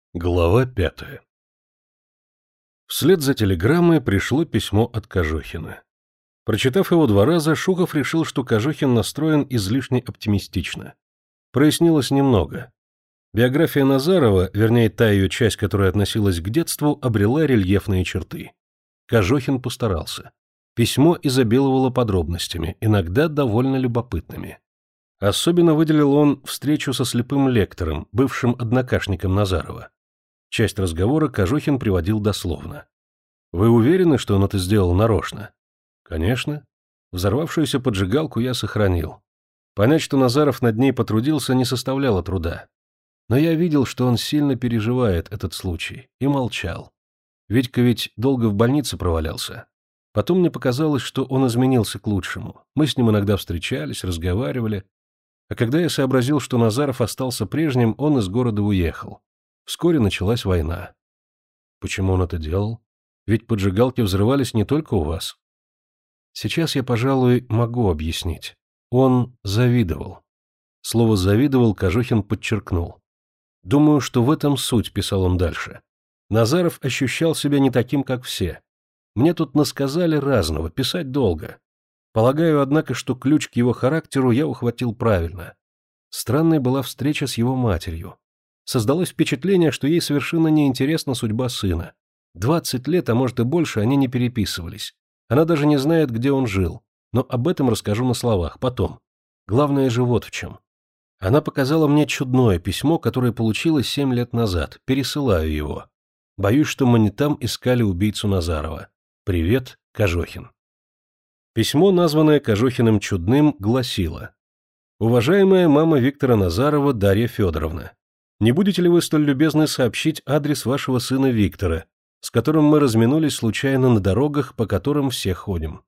Глава 5. Вслед за телеграммой пришло письмо от Кожухина. Прочитав его 2 раза, Шухов решил, что Кожухин настроен излишне оптимистично. Прояснилось немного. Биография Назарова, вернее, та ее часть, которая относилась к детству, обрела рельефные черты. Кожухин постарался. Письмо изобиловало подробностями, иногда довольно любопытными. Особенно выделил он встречу со слепым лектором, бывшим однокашником Назарова. Часть разговора Кожухин приводил дословно. «Вы уверены, что он это сделал нарочно?» «Конечно. Взорвавшуюся поджигалку я сохранил. Понять, что Назаров над ней потрудился, не составляло труда. Но я видел, что он сильно переживает этот случай, и молчал. Витька ведь долго в больнице провалялся. Потом мне показалось, что он изменился к лучшему. Мы с ним иногда встречались, разговаривали. А когда я сообразил, что Назаров остался прежним, он из города уехал. Вскоре началась война. Почему он это делал? Ведь поджигалки взрывались не только у вас. Сейчас я, пожалуй, могу объяснить. Он завидовал. Слово «завидовал» Кожухин подчеркнул. Думаю, что в этом суть, писал он дальше. Назаров ощущал себя не таким, как все. Мне тут насказали разного, писать долго. Полагаю, однако, что ключ к его характеру я ухватил правильно. Странной была встреча с его матерью. Создалось впечатление, что ей совершенно неинтересна судьба сына. 20 лет, а может и больше, они не переписывались. Она даже не знает, где он жил. Но об этом расскажу на словах, потом. Главное же вот в чем. Она показала мне чудное письмо, которое получила 7 лет назад. Пересылаю его. Боюсь, что мы не там искали убийцу Назарова. Привет, Кожухин. Письмо, названное Кожухиным чудным, гласило: «Уважаемая мама Виктора Назарова Дарья Федоровна, не будете ли вы столь любезны сообщить адрес вашего сына Виктора, с которым мы разминулись случайно на дорогах, по которым все ходим?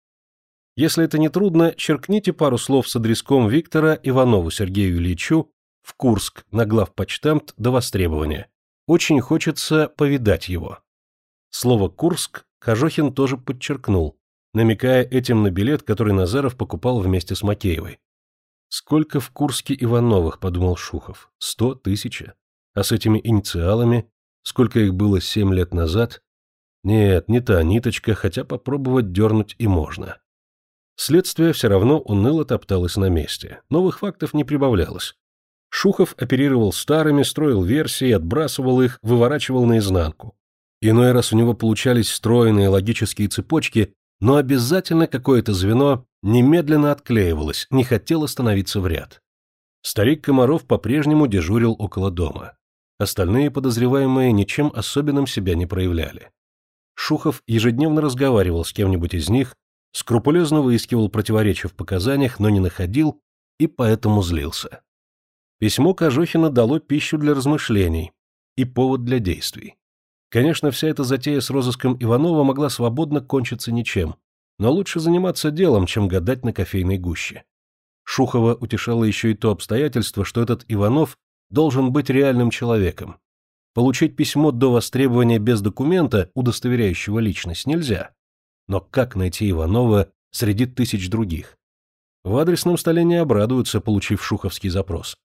Если это не трудно, черкните пару слов с адреском Виктора Иванову Сергею Ильичу в Курск на главпочтамт до востребования. Очень хочется повидать его». Слово «Курск» Кожухин тоже подчеркнул, намекая этим на билет, который Назаров покупал вместе с Макеевой. «Сколько в Курске Ивановых», — подумал Шухов, 100, 1000. А с этими инициалами, сколько их было 7 лет назад? Нет, не та ниточка, хотя попробовать дернуть и можно. Следствие все равно уныло топталось на месте. Новых фактов не прибавлялось. Шухов оперировал старыми, строил версии, отбрасывал их, выворачивал наизнанку. Иной раз у него получались стройные логические цепочки, но обязательно какое-то звено немедленно отклеивалось, не хотело становиться в ряд. Старик Комаров по-прежнему дежурил около дома. Остальные подозреваемые ничем особенным себя не проявляли. Шухов ежедневно разговаривал с кем-нибудь из них, скрупулезно выискивал противоречия в показаниях, но не находил и поэтому злился. Письмо Кожухина дало пищу для размышлений и повод для действий. Конечно, вся эта затея с розыском Иванова могла свободно кончиться ничем, но лучше заниматься делом, чем гадать на кофейной гуще. Шухова утешало еще и то обстоятельство, что этот Иванов должен быть реальным человеком. Получить письмо до востребования без документа, удостоверяющего личность, нельзя. Но как найти Иванова среди тысяч других? В адресном столе не обрадуются, получив шуховский запрос.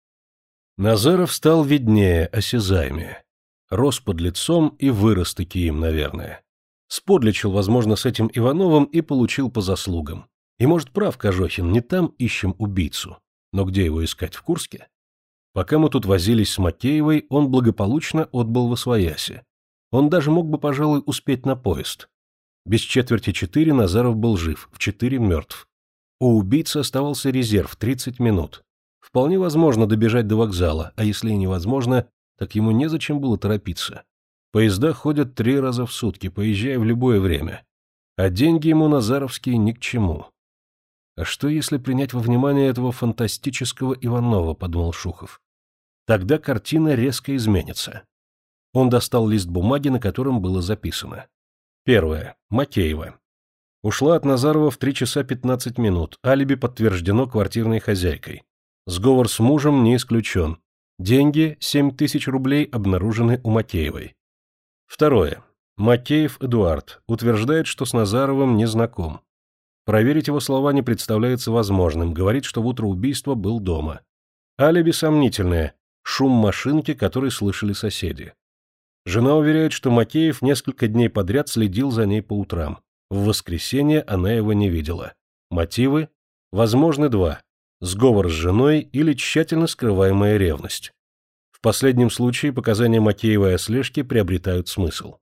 Назаров стал виднее, осязаемее. Рос под лицом и вырос таки им, наверное. Сподличил, возможно, с этим Ивановым и получил по заслугам. И, может, прав Кожухин, не там ищем убийцу. Но где его искать, в Курске? Пока мы тут возились с Макеевой, он благополучно отбыл восвояси. Он даже мог бы, пожалуй, успеть на поезд. Без 3:45 Назаров был жив, в 4 мертв. У убийцы оставался резерв 30 минут. Вполне возможно добежать до вокзала, а если и невозможно, так ему незачем было торопиться. Поезда ходят 3 раза в сутки, поезжая в любое время. А деньги ему назаровские ни к чему. А что, если принять во внимание этого фантастического Иванова, подумал Шухов. Тогда картина резко изменится. Он достал лист бумаги, на котором было записано. Первое. Макеева. Ушла от Назарова в 3 часа 15 минут. Алиби подтверждено квартирной хозяйкой. Сговор с мужем не исключен. Деньги, 7000 рублей, обнаружены у Макеевой. Второе. Макеев Эдуард утверждает, что с Назаровым не знаком. Проверить его слова не представляется возможным, говорит, что в утро убийства был дома. Алиби сомнительное, шум машинки, который слышали соседи. Жена уверяет, что Макеев несколько дней подряд следил за ней по утрам. В воскресенье она его не видела. Мотивы? Возможны два: сговор с женой или тщательно скрываемая ревность. В последнем случае показания Макеева о слежке приобретают смысл.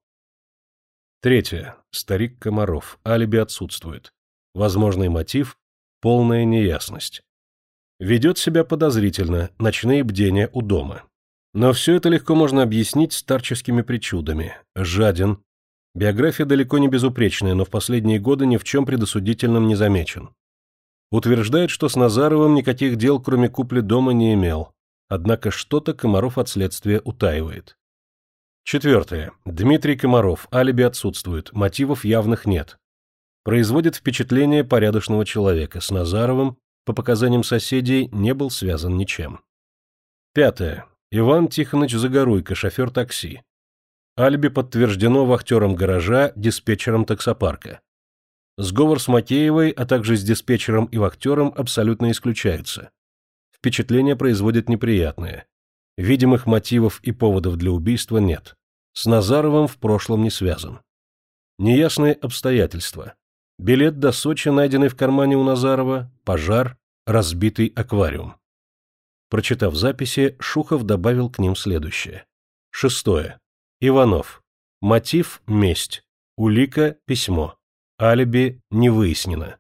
Третье. Старик Комаров. Алиби отсутствует. Возможный мотив – полная неясность. Ведет себя подозрительно, ночные бдения у дома. Но все это легко можно объяснить старческими причудами. Жаден. Биография далеко не безупречная, но в последние годы ни в чем предосудительном не замечен. Утверждает, что с Назаровым никаких дел, кроме купли дома, не имел. Однако что-то Комаров от следствия утаивает. Четвертое. Дмитрий Комаров. Алиби отсутствует, мотивов явных нет. Производит впечатление порядочного человека. С Назаровым, по показаниям соседей, не был связан ничем. Пятое. Иван Тихонович Загоруйко, шофер такси. Алиби подтверждено вахтером гаража, диспетчером таксопарка. Сговор с Макеевой, а также с диспетчером и вахтером абсолютно исключаются. Впечатление производит неприятное. Видимых мотивов и поводов для убийства нет. С Назаровым в прошлом не связан. Неясные обстоятельства. Билет до Сочи, найденный в кармане у Назарова, пожар, разбитый аквариум. Прочитав записи, Шухов добавил к ним следующее. Шестое. Иванов. Мотив – месть. Улика – письмо. Алиби не выяснено.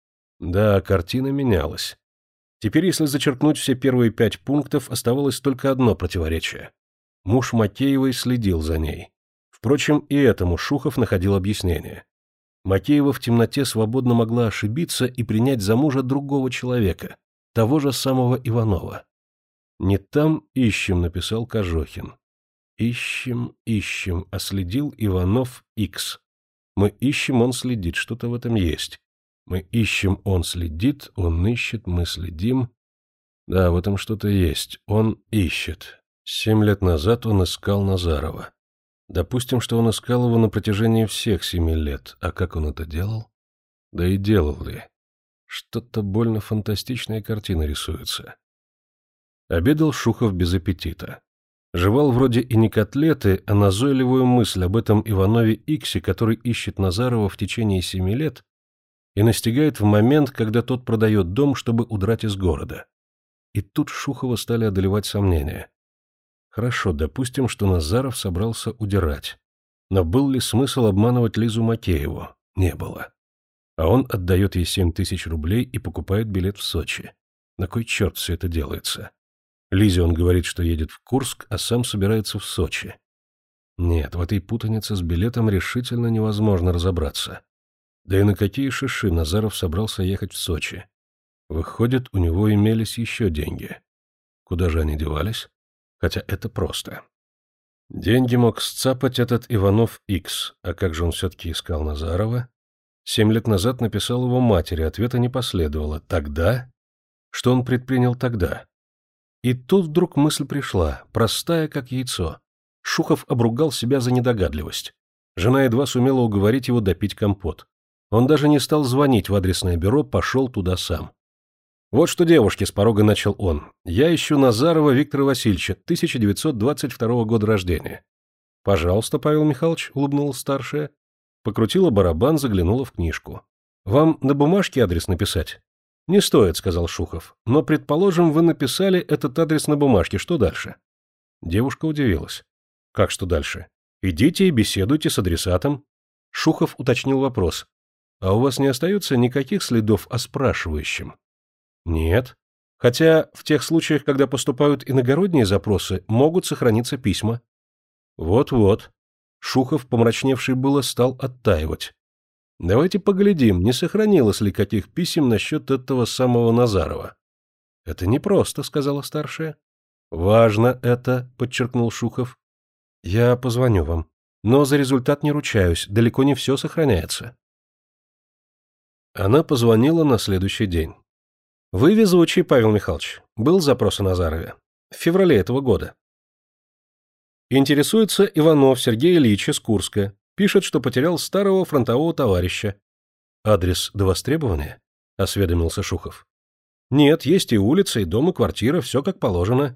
Да, картина менялась. Теперь, если зачеркнуть все первые 5 пунктов, оставалось только одно противоречие. Муж Макеевой следил за ней. Впрочем, и этому Шухов находил объяснение. Макеева в темноте свободно могла ошибиться и принять за мужа другого человека, того же самого Иванова. «Не там ищем», — написал Кожохин. «Ищем, ищем», — а следил Иванов Х. Мы ищем, он следит, что-то в этом есть. Мы ищем, он следит, он ищет, мы следим. Да, в этом что-то есть. Он ищет. 7 лет назад он искал Назарова. Допустим, что он искал его на протяжении всех 7 лет. А как он это делал? Да и делал ли? Что-то больно фантастичная картина рисуется. Обедал Шухов без аппетита. Жевал вроде и не котлеты, а назойливую мысль об этом Иванове Иксе, который ищет Назарова в течение 7 лет, и настигает в момент, когда тот продает дом, чтобы удрать из города. И тут Шухова стали одолевать сомнения. Хорошо, допустим, что Назаров собрался удирать. Но был ли смысл обманывать Лизу Макееву? Не было. А он отдает ей 7 тысяч рублей и покупает билет в Сочи. На кой черт все это делается? Лизе он говорит, что едет в Курск, а сам собирается в Сочи. Нет, в этой путанице с билетом решительно невозможно разобраться. Да и на какие шиши Назаров собрался ехать в Сочи? Выходит, у него имелись еще деньги. Куда же они девались? Хотя это просто. Деньги мог сцапать этот Иванов Х. А как же он все-таки искал Назарова? 7 лет назад написал его матери, ответа не последовало. Тогда? Что он предпринял тогда? И тут вдруг мысль пришла, простая как яйцо. Шухов обругал себя за недогадливость. Жена едва сумела уговорить его допить компот. Он даже не стал звонить в адресное бюро, пошел туда сам. «Вот что, девушки», — с порога начал он, — «я ищу Назарова Виктора Васильевича, 1922 года рождения». «Пожалуйста, Павел Михайлович», — улыбнулась старшая. Покрутила барабан, заглянула в книжку. «Вам на бумажке адрес написать?» «Не стоит», — сказал Шухов. «Но, предположим, вы написали этот адрес на бумажке. Что дальше?» Девушка удивилась. «Как что дальше? Идите и беседуйте с адресатом». Шухов уточнил вопрос. «А у вас не остается никаких следов о спрашивающем?» «Нет. Хотя в тех случаях, когда поступают иногородние запросы, могут сохраниться письма». «Вот-вот». Шухов, помрачневший было, стал оттаивать. «Давайте поглядим, не сохранилось ли каких писем насчет этого самого Назарова». «Это непросто», — сказала старшая. «Важно это», — подчеркнул Шухов. «Я позвоню вам. Но за результат не ручаюсь, далеко не все сохраняется». Она позвонила на следующий день. «Вы везучий, Павел Михайлович. Был запрос о Назарове. В феврале этого года. Интересуется Иванов Сергей Ильич из Курска. Пишет, что потерял старого фронтового товарища». «Адрес до востребования?» — осведомился Шухов. «Нет, есть и улица, и дом, и квартира, все как положено».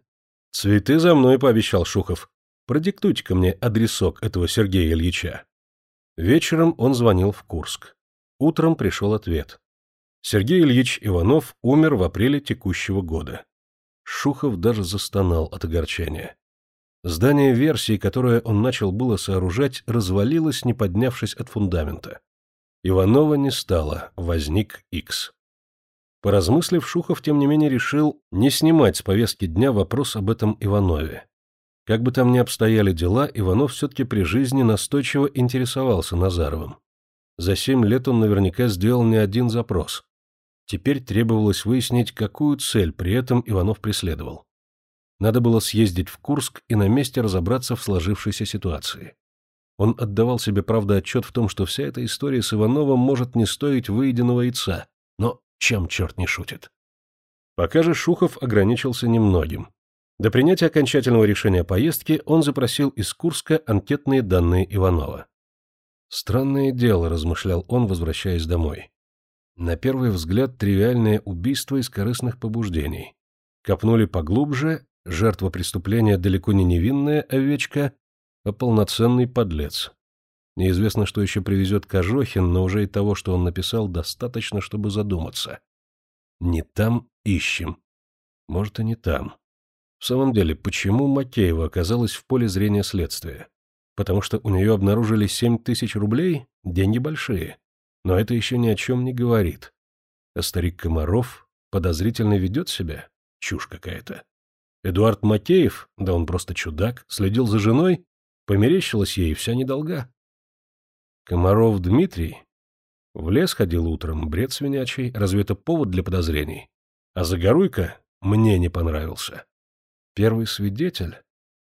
Цветы за мной, пообещал Шухов. Продиктуйте-ка мне адресок этого Сергея Ильича. Вечером он звонил в Курск. Утром пришел ответ. Сергей Ильич Иванов умер в апреле текущего года. Шухов даже застонал от огорчения. Здание версии, которое он начал было сооружать, развалилось, не поднявшись от фундамента. Иванова не стало, возник Икс. Поразмыслив, Шухов, тем не менее, решил не снимать с повестки дня вопрос об этом Иванове. Как бы там ни обстояли дела, Иванов все-таки при жизни настойчиво интересовался Назаровым. За 7 лет он наверняка сделал не один запрос. Теперь требовалось выяснить, какую цель при этом Иванов преследовал. Надо было съездить в Курск и на месте разобраться в сложившейся ситуации. Он отдавал себе, правда, отчет в том, что вся эта история с Ивановым может не стоить выеденного яйца, но чем черт не шутит. Пока же Шухов ограничился немногим. До принятия окончательного решения поездки он запросил из Курска анкетные данные Иванова. Странное дело, размышлял он, возвращаясь домой. На первый взгляд тривиальное убийство из корыстных побуждений. Копнули поглубже, жертва преступления далеко не невинная овечка, а полноценный подлец. Неизвестно, что еще привезет Кожохин, но уже и того, что он написал, достаточно, чтобы задуматься. Не там ищем. Может, и не там. В самом деле, почему Макеева оказалась в поле зрения следствия? Потому что у нее обнаружили 7000 рублей? Деньги большие. Но это еще ни о чем не говорит. А старик Комаров подозрительно ведет себя? Чушь какая-то. Эдуард Макеев, да он просто чудак, следил за женой, померещилась ей вся недолга. Комаров Дмитрий? В лес ходил утром, бред свинячий, разве это повод для подозрений? А Загоруйко мне не понравился. Первый свидетель?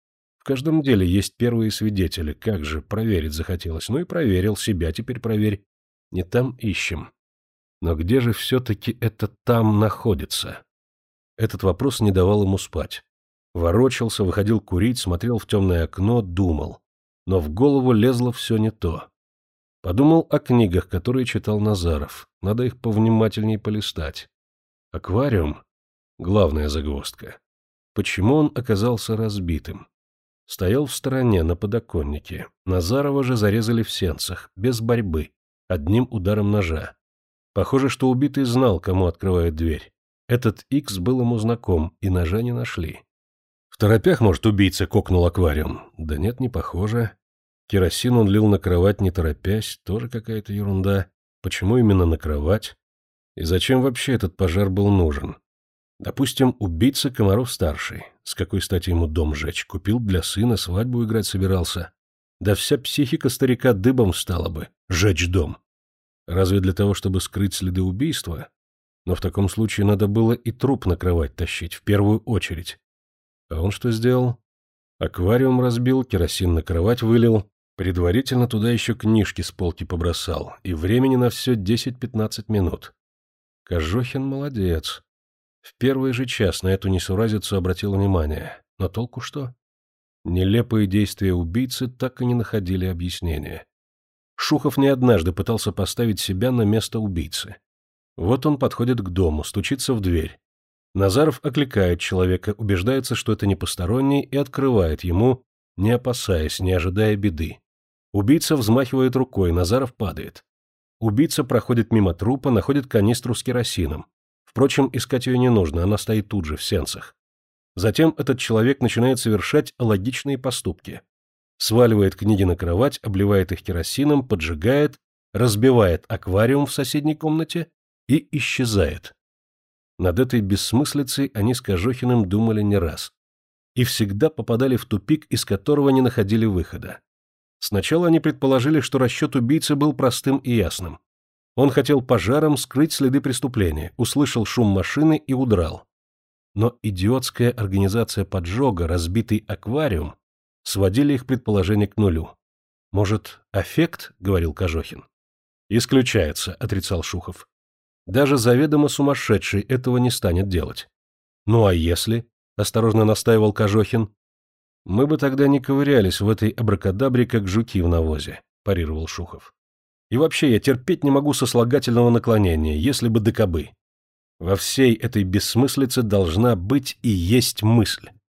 В каждом деле есть первые свидетели, как же, проверить захотелось. Ну и проверил, себя теперь проверь. Не там ищем. Но где же все-таки это там находится? Этот вопрос не давал ему спать. Ворочался, выходил курить, смотрел в темное окно, думал. Но в голову лезло все не то. Подумал о книгах, которые читал Назаров. Надо их повнимательней полистать. Аквариум — главная загвоздка. Почему он оказался разбитым? Стоял в стороне, на подоконнике. Назарова же зарезали в сенцах, без борьбы, одним ударом ножа. Похоже, что убитый знал, кому открывает дверь. Этот Икс был ему знаком, и ножа не нашли. В торопях, может, убийца кокнул аквариум? Да нет, не похоже. Керосин он лил на кровать, не торопясь, тоже какая-то ерунда. Почему именно на кровать? И зачем вообще этот пожар был нужен? Допустим, убийца Комаров-старший. С какой стати ему дом жечь? Купил для сына, свадьбу играть собирался. Да вся психика старика дыбом встала бы. Жечь дом. Разве для того, чтобы скрыть следы убийства? Но в таком случае надо было и труп на кровать тащить, в первую очередь. А он что сделал? Аквариум разбил, керосин на кровать вылил, предварительно туда еще книжки с полки побросал, и времени на все 10-15 минут. Кожохин молодец. В первый же час на эту несуразицу обратил внимание. Но толку что? Нелепые действия убийцы так и не находили объяснения. Шухов не однажды пытался поставить себя на место убийцы. Вот он подходит к дому, стучится в дверь. Назаров окликает человека, убеждается, что это не посторонний, и открывает ему, не опасаясь, не ожидая беды. Убийца взмахивает рукой, Назаров падает. Убийца проходит мимо трупа, находит канистру с керосином. Впрочем, искать ее не нужно, она стоит тут же, в сенцах. Затем этот человек начинает совершать логичные поступки. Сваливает книги на кровать, обливает их керосином, поджигает, разбивает аквариум в соседней комнате и исчезает. Над этой бессмыслицей они с Кожохиным думали не раз. И всегда попадали в тупик, из которого не находили выхода. Сначала они предположили, что расчет убийцы был простым и ясным. Он хотел пожаром скрыть следы преступления, услышал шум машины и удрал. Но идиотская организация поджога, разбитый аквариум, сводили их предположение к нулю. «Может, аффект?» — говорил Кожохин. «Исключается», — отрицал Шухов. «Даже заведомо сумасшедший этого не станет делать». «Ну а если?» — осторожно настаивал Кожохин. «Мы бы тогда не ковырялись в этой абракадабре, как жуки в навозе», — парировал Шухов. «И вообще я терпеть не могу сослагательного наклонения, если бы да кабы. Во всей этой бессмыслице должна быть и есть мысль.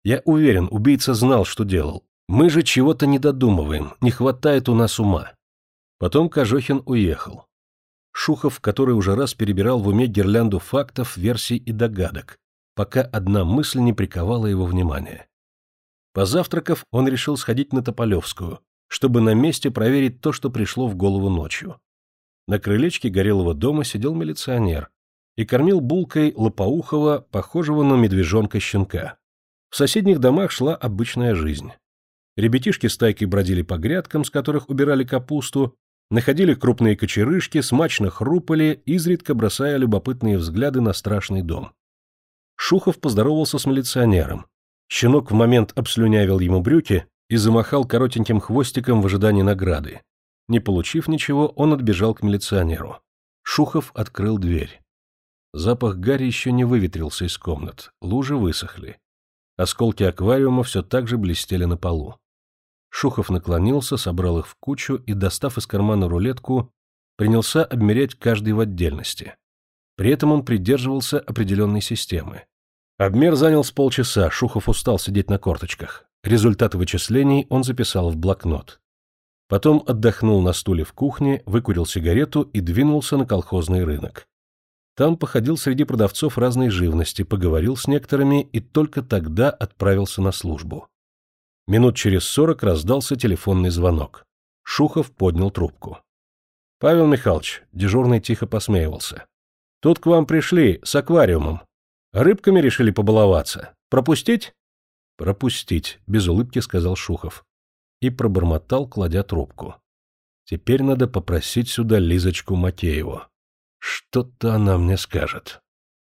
Я уверен, убийца знал, что делал. Мы же чего-то не додумываем, не хватает у нас ума. Потом Кожохин уехал. Шухов, который уже раз перебирал в уме гирлянду фактов, версий и догадок, пока одна мысль не приковала его внимание. Позавтракав, он решил сходить на Тополевскую, чтобы на месте проверить то, что пришло в голову ночью. На крылечке Горелого дома сидел милиционер и кормил булкой лопоухого, похожего на медвежонка щенка. В соседних домах шла обычная жизнь. Ребятишки стайкой бродили по грядкам, с которых убирали капусту, находили крупные кочерышки, смачно хрупали, изредка бросая любопытные взгляды на страшный дом. Шухов поздоровался с милиционером. Щенок в момент обслюнявил ему брюки и замахал коротеньким хвостиком в ожидании награды. Не получив ничего, он отбежал к милиционеру. Шухов открыл дверь. Запах гари еще не выветрился из комнат, лужи высохли. Осколки аквариума все так же блестели на полу. Шухов наклонился, собрал их в кучу и, достав из кармана рулетку, принялся обмерять каждый в отдельности. При этом он придерживался определенной системы. Обмер занял с полчаса, Шухов устал сидеть на корточках. Результаты вычислений он записал в блокнот. Потом отдохнул на стуле в кухне, выкурил сигарету и двинулся на колхозный рынок. Там походил среди продавцов разной живности, поговорил с некоторыми и только тогда отправился на службу. Минут через 40 раздался телефонный звонок. Шухов поднял трубку. — Павел Михайлович, дежурный тихо посмеивался. — Тут к вам пришли, с аквариумом. Рыбками решили побаловаться. Пропустить? — Пропустить, — без улыбки сказал Шухов. И пробормотал, кладя трубку. Теперь надо попросить сюда Лизочку Макееву. Что-то она мне скажет.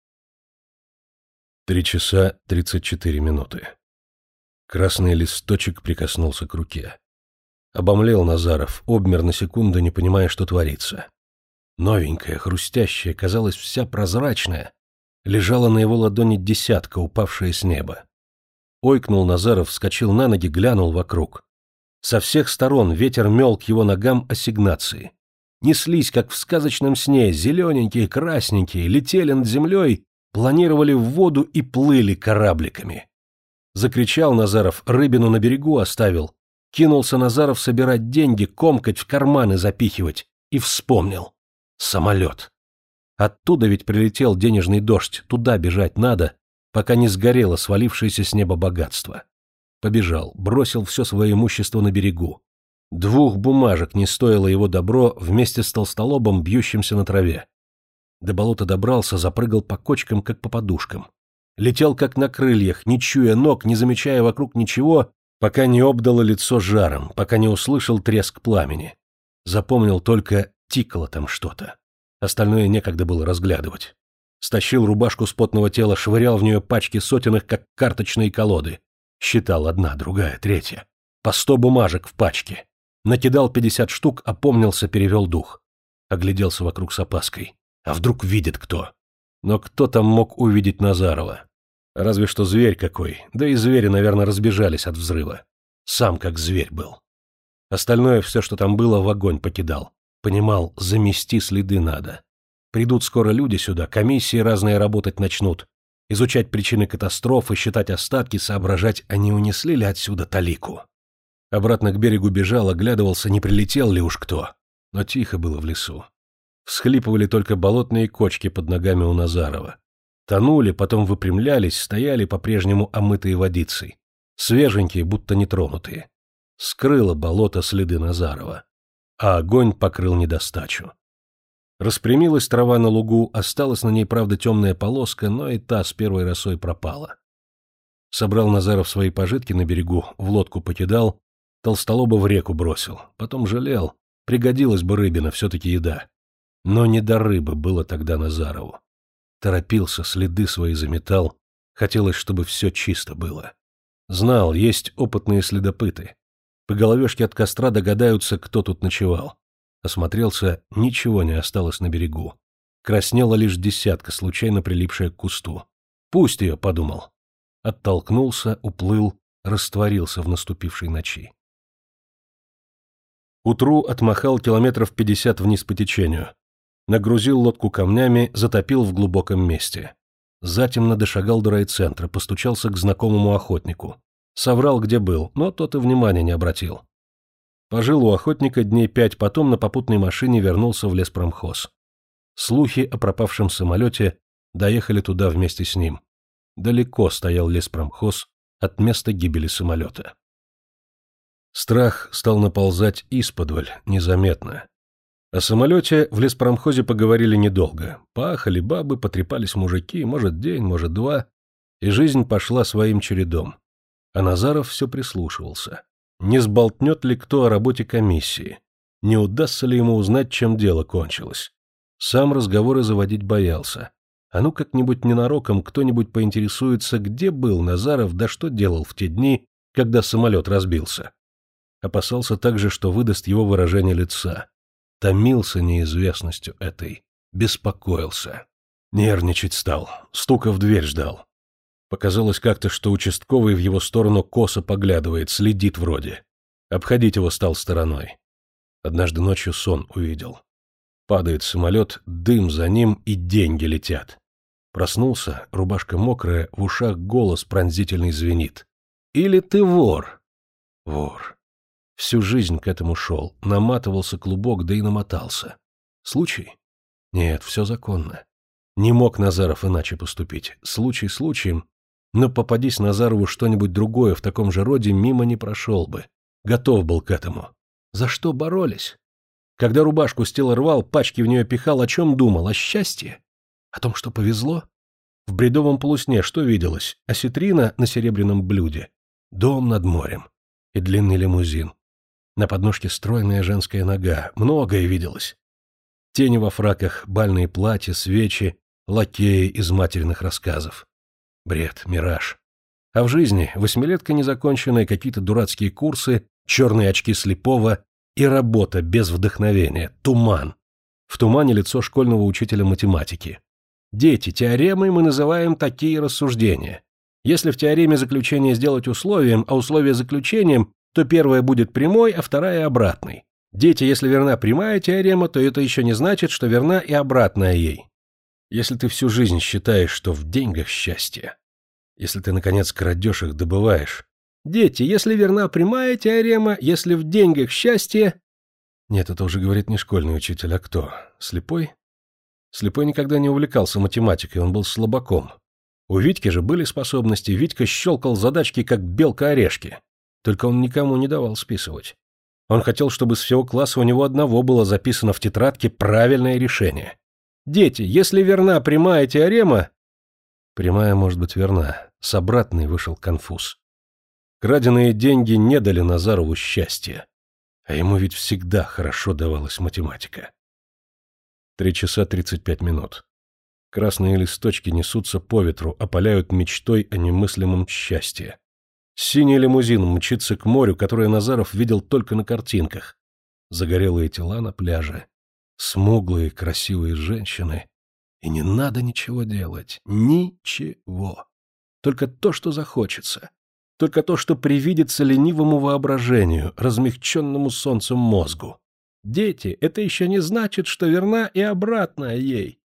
3 часа 34 минуты. Красный листочек прикоснулся к руке. Обомлел Назаров, обмер на секунду, не понимая, что творится. Новенькая, хрустящая, казалось, вся прозрачная, лежала на его ладони десятка, упавшая с неба. Ойкнул Назаров, вскочил на ноги, глянул вокруг. Со всех сторон ветер мел к его ногам ассигнации. Неслись, как в сказочном сне, зелененькие, красненькие, летели над землей, планировали в воду и плыли корабликами. Закричал Назаров, рыбину на берегу оставил. Кинулся Назаров собирать деньги, комкать, в карманы запихивать. И вспомнил. Самолет. Оттуда ведь прилетел денежный дождь, туда бежать надо, пока не сгорело свалившееся с неба богатство. Побежал, бросил все свое имущество на берегу. 2 бумажек не стоило его добро вместе с толстолобом, бьющимся на траве. До болота добрался, запрыгал по кочкам, как по подушкам. Летел, как на крыльях, не чуя ног, не замечая вокруг ничего, пока не обдало лицо жаром, пока не услышал треск пламени. Запомнил только, тикало там что-то. Остальное некогда было разглядывать. Стащил рубашку с потного тела, швырял в нее пачки сотенных, как карточные колоды. Считал 1, другая, 3. По 100 бумажек в пачке. Накидал 50 штук, опомнился, перевел дух. Огляделся вокруг с опаской. А вдруг видит кто? Но кто там мог увидеть Назарова? Разве что зверь какой, да и звери, наверное, разбежались от взрыва. Сам как зверь был. Остальное все, что там было, в огонь покидал. Понимал, замести следы надо. Придут скоро люди сюда, комиссии разные работать начнут. Изучать причины катастрофы, считать остатки, соображать, а не унесли ли отсюда талику. Обратно к берегу бежал, оглядывался, не прилетел ли уж кто. Но тихо было в лесу. Всхлипывали только болотные кочки под ногами у Назарова. Тонули, потом выпрямлялись, стояли по-прежнему омытые водицей. Свеженькие, будто нетронутые. Скрыло болото следы Назарова. А огонь покрыл недостачу. Распрямилась трава на лугу, осталась на ней, правда, темная полоска, но и та с первой росой пропала. Собрал Назаров свои пожитки на берегу, в лодку покидал, толстолоба в реку бросил. Потом жалел, пригодилась бы рыбина, все-таки еда. Но не до рыбы было тогда Назарову. Торопился, следы свои заметал, хотелось, чтобы все чисто было. Знал, есть опытные следопыты. По головешке от костра догадаются, кто тут ночевал. Осмотрелся, ничего не осталось на берегу. Краснела лишь десятка, случайно прилипшая к кусту. Пусть ее, подумал. Оттолкнулся, уплыл, растворился в наступившей ночи. Утру отмахал километров 50 вниз по течению. Нагрузил лодку камнями, затопил в глубоком месте. Затемно дошагал до райцентра, постучался к знакомому охотнику. Соврал, где был, но тот и внимания не обратил. Пожил у охотника дней 5, потом на попутной машине вернулся в леспромхоз. Слухи о пропавшем самолете доехали туда вместе с ним. Далеко стоял леспромхоз от места гибели самолета. Страх стал наползать исподволь, незаметно. О самолете в леспромхозе поговорили недолго. Поахали бабы, потрепались мужики, может день, может два, и жизнь пошла своим чередом. А Назаров все прислушивался. Не сболтнет ли кто о работе комиссии? Не удастся ли ему узнать, чем дело кончилось? Сам разговоры заводить боялся. А ну как-нибудь ненароком кто-нибудь поинтересуется, где был Назаров, да что делал в те дни, когда самолет разбился. Опасался также, что выдаст его выражение лица. Томился неизвестностью этой, беспокоился. Нервничать стал, стука в дверь ждал. Показалось как-то, что участковый в его сторону косо поглядывает, следит вроде. Обходить его стал стороной. Однажды ночью сон увидел. Падает самолет, дым за ним и деньги летят. Проснулся, рубашка мокрая, в ушах голос пронзительный звенит. «Или ты вор?» Вор. Всю жизнь к этому шел, наматывался клубок, да и намотался. Случай? Нет, все законно. Не мог Назаров иначе поступить. Случай случаем, но попадись Назарову что-нибудь другое в таком же роде, мимо не прошел бы. Готов был к этому. За что боролись? Когда рубашку с тела рвал, пачки в нее пихал, о чем думал? О счастье? О том, что повезло? В бредовом полусне что виделось? Осетрина на серебряном блюде, дом над морем и длинный лимузин. На подножке стройная женская нога, многое виделось. Тени во фраках, бальные платья, свечи, лакеи из материных рассказов. Бред, мираж. А в жизни восьмилетка незаконченная, какие-то дурацкие курсы, черные очки слепого и работа без вдохновения, туман. В тумане лицо школьного учителя математики. Дети, теоремой мы называем такие рассуждения. Если в теореме заключение сделать условием, а условие заключением, то первая будет прямой, а вторая обратной. Дети, если верна прямая теорема, то это еще не значит, что верна и обратная ей. Если ты всю жизнь считаешь, что в деньгах счастье, если ты, наконец, крадешь их, добываешь. Дети, если верна прямая теорема, если в деньгах счастье... Нет, это уже говорит не школьный учитель, а кто? Слепой? Слепой никогда не увлекался математикой, он был слабаком. У Витьки же были способности, Витька щелкал задачки, как белка орешки. Только он никому не давал списывать. Он хотел, чтобы с всего класса у него одного было записано в тетрадке правильное решение. Дети, если верна прямая теорема... Прямая может быть верна, с обратной вышел конфуз. Краденые деньги не дали Назарову счастья, а ему ведь всегда хорошо давалась математика. 3 часа 35 минут. Красные листочки несутся по ветру, опаляют мечтой о немыслимом счастье. Синий лимузин мчится к морю, которое Назаров видел только на картинках. Загорелые тела на пляже. Смуглые, красивые женщины. И не надо ничего делать. Ничего. Только то, что захочется. Только то, что привидится ленивому воображению, размягченному солнцем мозгу. Дети, это еще не значит, что верна и обратная ей.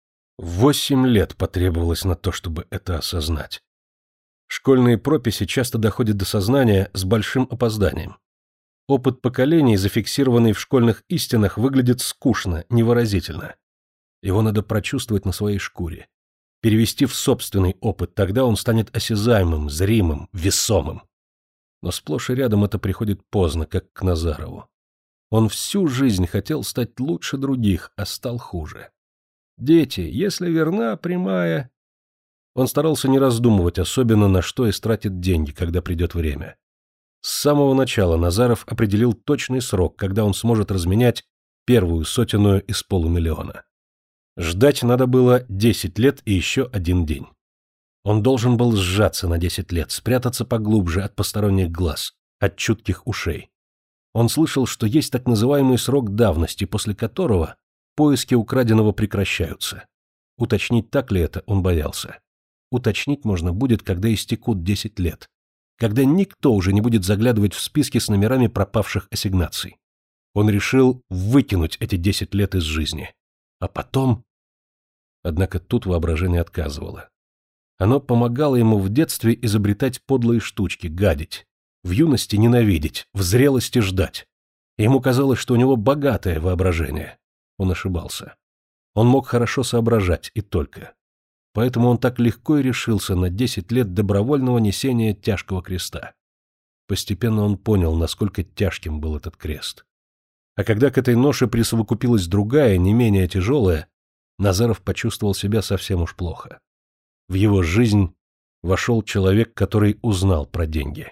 8 лет потребовалось на то, чтобы это осознать. Школьные прописи часто доходят до сознания с большим опозданием. Опыт поколений, зафиксированный в школьных истинах, выглядит скучно, невыразительно. Его надо прочувствовать на своей шкуре. Перевести в собственный опыт, тогда он станет осязаемым, зримым, весомым. Но сплошь и рядом это приходит поздно, как к Назарову. Он всю жизнь хотел стать лучше других, а стал хуже. Дети, если верна прямая... Он старался не раздумывать особенно, на что истратит деньги, когда придет время. С самого начала Назаров определил точный срок, когда он сможет разменять первую сотенную из 500 000. Ждать надо было 10 лет и еще 1 день. Он должен был сжаться на 10 лет, спрятаться поглубже от посторонних глаз, от чутких ушей. Он слышал, что есть так называемый срок давности, после которого поиски украденного прекращаются. Уточнить, так ли это, он боялся. Уточнить можно будет, когда истекут 10 лет, когда никто уже не будет заглядывать в списки с номерами пропавших ассигнаций. Он решил выкинуть эти 10 лет из жизни. А потом... Однако тут воображение отказывало. Оно помогало ему в детстве изобретать подлые штучки, гадить, в юности ненавидеть, в зрелости ждать. Ему казалось, что у него богатое воображение. Он ошибался. Он мог хорошо соображать, и только. Поэтому он так легко и решился на 10 лет добровольного несения тяжкого креста. Постепенно он понял, насколько тяжким был этот крест. А когда к этой ноше присовокупилась другая, не менее тяжелая, Назаров почувствовал себя совсем уж плохо. В его жизнь вошел человек, который узнал про деньги.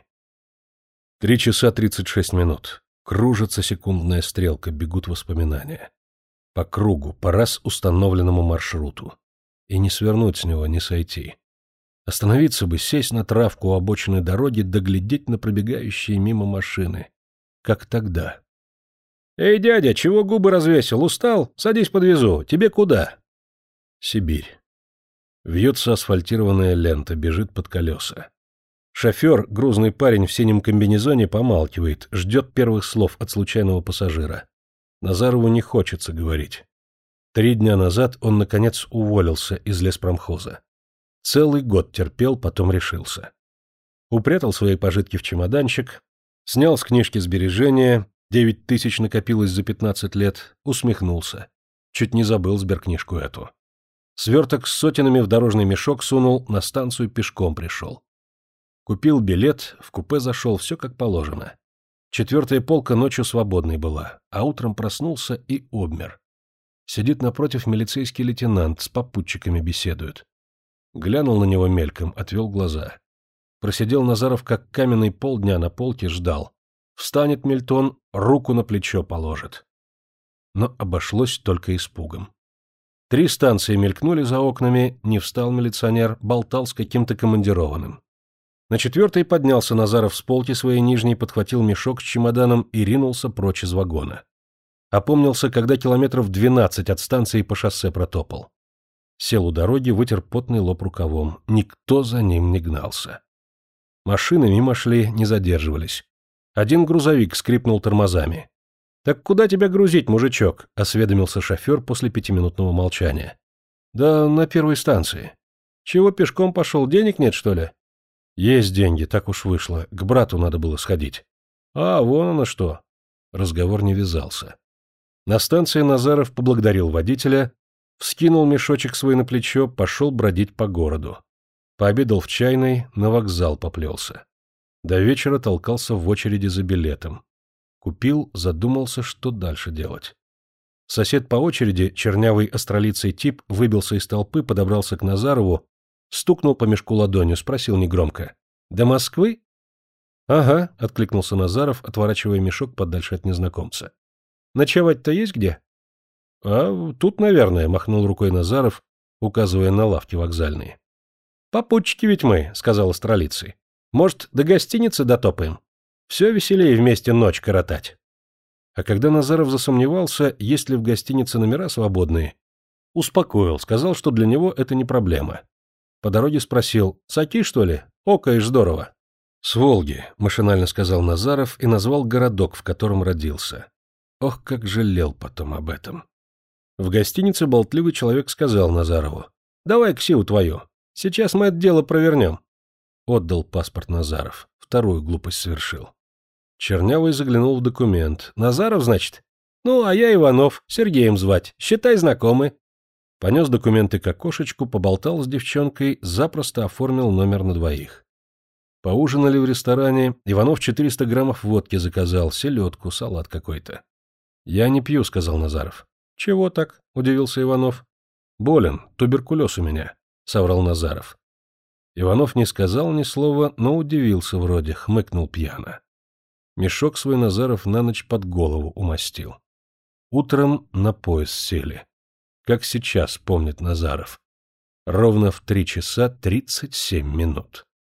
3 часа 36 минут. Кружится секундная стрелка, бегут воспоминания. По кругу, по раз установленному маршруту. И не свернуть с него, не сойти. Остановиться бы, сесть на травку у обочины дороги, доглядеть на пробегающие мимо машины. Как тогда. «Эй, дядя, чего губы развесил? Устал? Садись, подвезу. Тебе куда?» Сибирь. Вьется асфальтированная лента, бежит под колеса. Шофер, грузный парень в синем комбинезоне, помалкивает, ждет первых слов от случайного пассажира. Назарову не хочется говорить. 3 дня назад он, наконец, уволился из леспромхоза. Целый год терпел, потом решился. Упрятал свои пожитки в чемоданчик, снял с книжки сбережения, 9 тысяч накопилось за 15 лет, усмехнулся. Чуть не забыл сберкнижку эту. Сверток с сотенами в дорожный мешок сунул, на станцию пешком пришел. Купил билет, в купе зашел, все как положено. 4-я полка ночью свободной была, а утром проснулся и обмер. Сидит напротив милицейский лейтенант, с попутчиками беседует. Глянул на него мельком, отвел глаза. Просидел Назаров как каменный полдня на полке, ждал. Встанет Мильтон, руку на плечо положит. Но обошлось только испугом. 3 станции мелькнули за окнами, не встал милиционер, болтал с каким-то командированным. На 4-й поднялся Назаров с полки своей нижней, подхватил мешок с чемоданом и ринулся прочь из вагона. Опомнился, когда километров 12 от станции по шоссе протопал. Сел у дороги, вытер потный лоб рукавом. Никто за ним не гнался. Машины мимо шли, не задерживались. Один грузовик скрипнул тормозами. — Так куда тебя грузить, мужичок? — осведомился шофер после 5-минутного молчания. — Да на 1-й станции. — Чего пешком пошел, денег нет, что ли? — Есть деньги, так уж вышло. К брату надо было сходить. — А, вон оно что. Разговор не вязался. На станции Назаров поблагодарил водителя, вскинул мешочек свой на плечо, пошел бродить по городу. Пообедал в чайной, на вокзал поплелся. До вечера толкался в очереди за билетом. Купил, задумался, что дальше делать. Сосед по очереди, чернявый астролицый тип, выбился из толпы, подобрался к Назарову, стукнул по мешку ладонью, спросил негромко. — До Москвы? — Ага, — откликнулся Назаров, отворачивая мешок подальше от незнакомца. — Ночевать-то есть где? — А тут, наверное, — махнул рукой Назаров, указывая на лавки вокзальные. — Попутчики ведь мы, — сказал астролицый. — Может, до гостиницы дотопаем? Все веселее вместе ночь коротать. А когда Назаров засомневался, есть ли в гостинице номера свободные, успокоил, сказал, что для него это не проблема. По дороге спросил: «Саки, что ли? Окаешь здорово». «С Волги», — машинально сказал Назаров и назвал городок, в котором родился. Ох, как жалел потом об этом. В гостинице болтливый человек сказал Назарову: «Давай ксиву твою. Сейчас мы это дело провернем». Отдал паспорт Назаров. Вторую глупость совершил. Чернявый заглянул в документ. «Назаров, значит? Ну, а я Иванов, Сергеем звать. Считай, знакомы». Понес документы к окошечку, поболтал с девчонкой, запросто оформил номер на 2. Поужинали в ресторане. Иванов 400 граммов водки заказал, селедку, салат какой-то. «Я не пью», — сказал Назаров. «Чего так?» — удивился Иванов. «Болен, туберкулез у меня», — соврал Назаров. Иванов не сказал ни слова, но удивился вроде, хмыкнул пьяно. Мешок свой Назаров на ночь под голову умастил. Утром на поезд сели. Как сейчас помнит Назаров. Ровно в 3 часа 37 минут.